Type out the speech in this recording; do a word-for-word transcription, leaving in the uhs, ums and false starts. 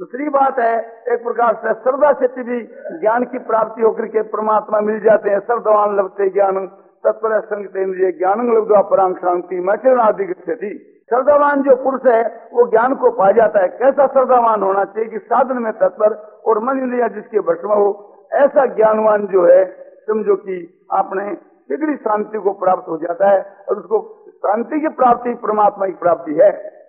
दूसरी बात है, एक प्रकार से श्रद्धा से भी ज्ञान की प्राप्ति होकर के परमात्मा मिल जाते हैं। श्रद्धावान लभते ज्ञान तत्पर संगतेन्द्रिय ज्ञान लब्ध्वा परां शांति मैथिलनादि गच्छति। श्रद्धावान जो पुरुष है वो ज्ञान को पा जाता है। कैसा श्रद्धावान होना चाहिए कि साधन में तत्पर और मन इंद्रिया जिसके वश में हो, ऐसा ज्ञानवान जो है समझो कि आपने शीघ्र शांति को प्राप्त हो जाता है और उसको शांति की प्राप्ति परमात्मा की प्राप्ति है।